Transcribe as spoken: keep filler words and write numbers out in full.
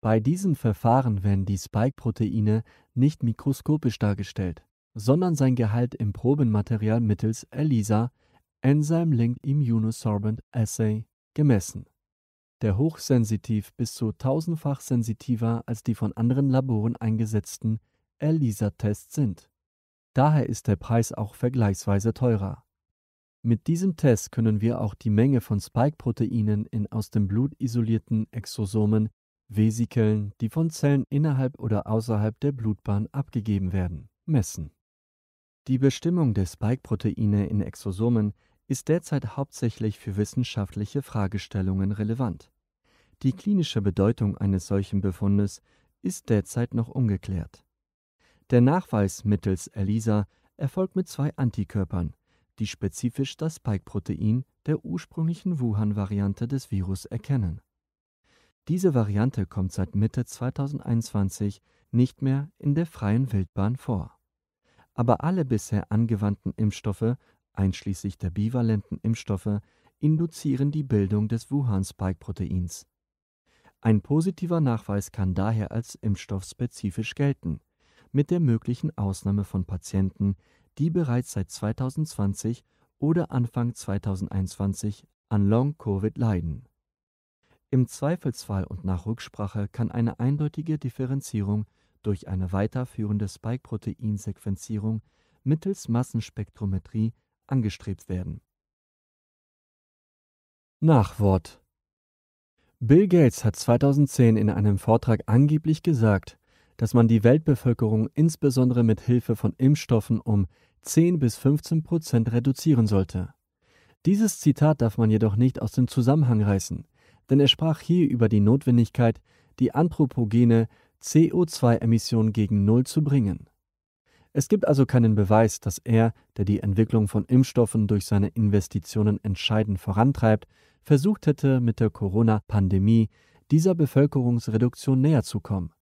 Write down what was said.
Bei diesem Verfahren werden die Spike-Proteine nicht mikroskopisch dargestellt, sondern sein Gehalt im Probenmaterial mittels ELISA (Enzyme Linked Immunosorbent Assay) gemessen, der hochsensitiv bis zu tausendfach sensitiver als die von anderen Laboren eingesetzten ELISA-Tests sind. Daher ist der Preis auch vergleichsweise teurer. Mit diesem Test können wir auch die Menge von Spike-Proteinen in aus dem Blut isolierten Exosomen, Vesikeln, die von Zellen innerhalb oder außerhalb der Blutbahn abgegeben werden, messen. Die Bestimmung der Spike-Proteine in Exosomen ist derzeit hauptsächlich für wissenschaftliche Fragestellungen relevant. Die klinische Bedeutung eines solchen Befundes ist derzeit noch ungeklärt. Der Nachweis mittels ELISA erfolgt mit zwei Antikörpern, die spezifisch das Spike-Protein der ursprünglichen Wuhan-Variante des Virus erkennen. Diese Variante kommt seit Mitte zweitausendeinundzwanzig nicht mehr in der freien Wildbahn vor. Aber alle bisher angewandten Impfstoffe, einschließlich der bivalenten Impfstoffe, induzieren die Bildung des Wuhan-Spike-Proteins. Ein positiver Nachweis kann daher als impfstoffspezifisch gelten, mit der möglichen Ausnahme von Patienten, die bereits seit zweitausendzwanzig oder Anfang zweitausendeinundzwanzig an Long-Covid leiden. Im Zweifelsfall und nach Rücksprache kann eine eindeutige Differenzierung durch eine weiterführende Spike-Protein-Sequenzierung mittels Massenspektrometrie angestrebt werden. Nachwort: Bill Gates hat zweitausendzehn in einem Vortrag angeblich gesagt, dass man die Weltbevölkerung insbesondere mit Hilfe von Impfstoffen um zehn bis fünfzehn Prozent reduzieren sollte. Dieses Zitat darf man jedoch nicht aus dem Zusammenhang reißen, denn er sprach hier über die Notwendigkeit, die anthropogene C O zwei Emission gegen Null zu bringen. Es gibt also keinen Beweis, dass er, der die Entwicklung von Impfstoffen durch seine Investitionen entscheidend vorantreibt, versucht hätte, mit der Corona-Pandemie dieser Bevölkerungsreduktion näher zu kommen.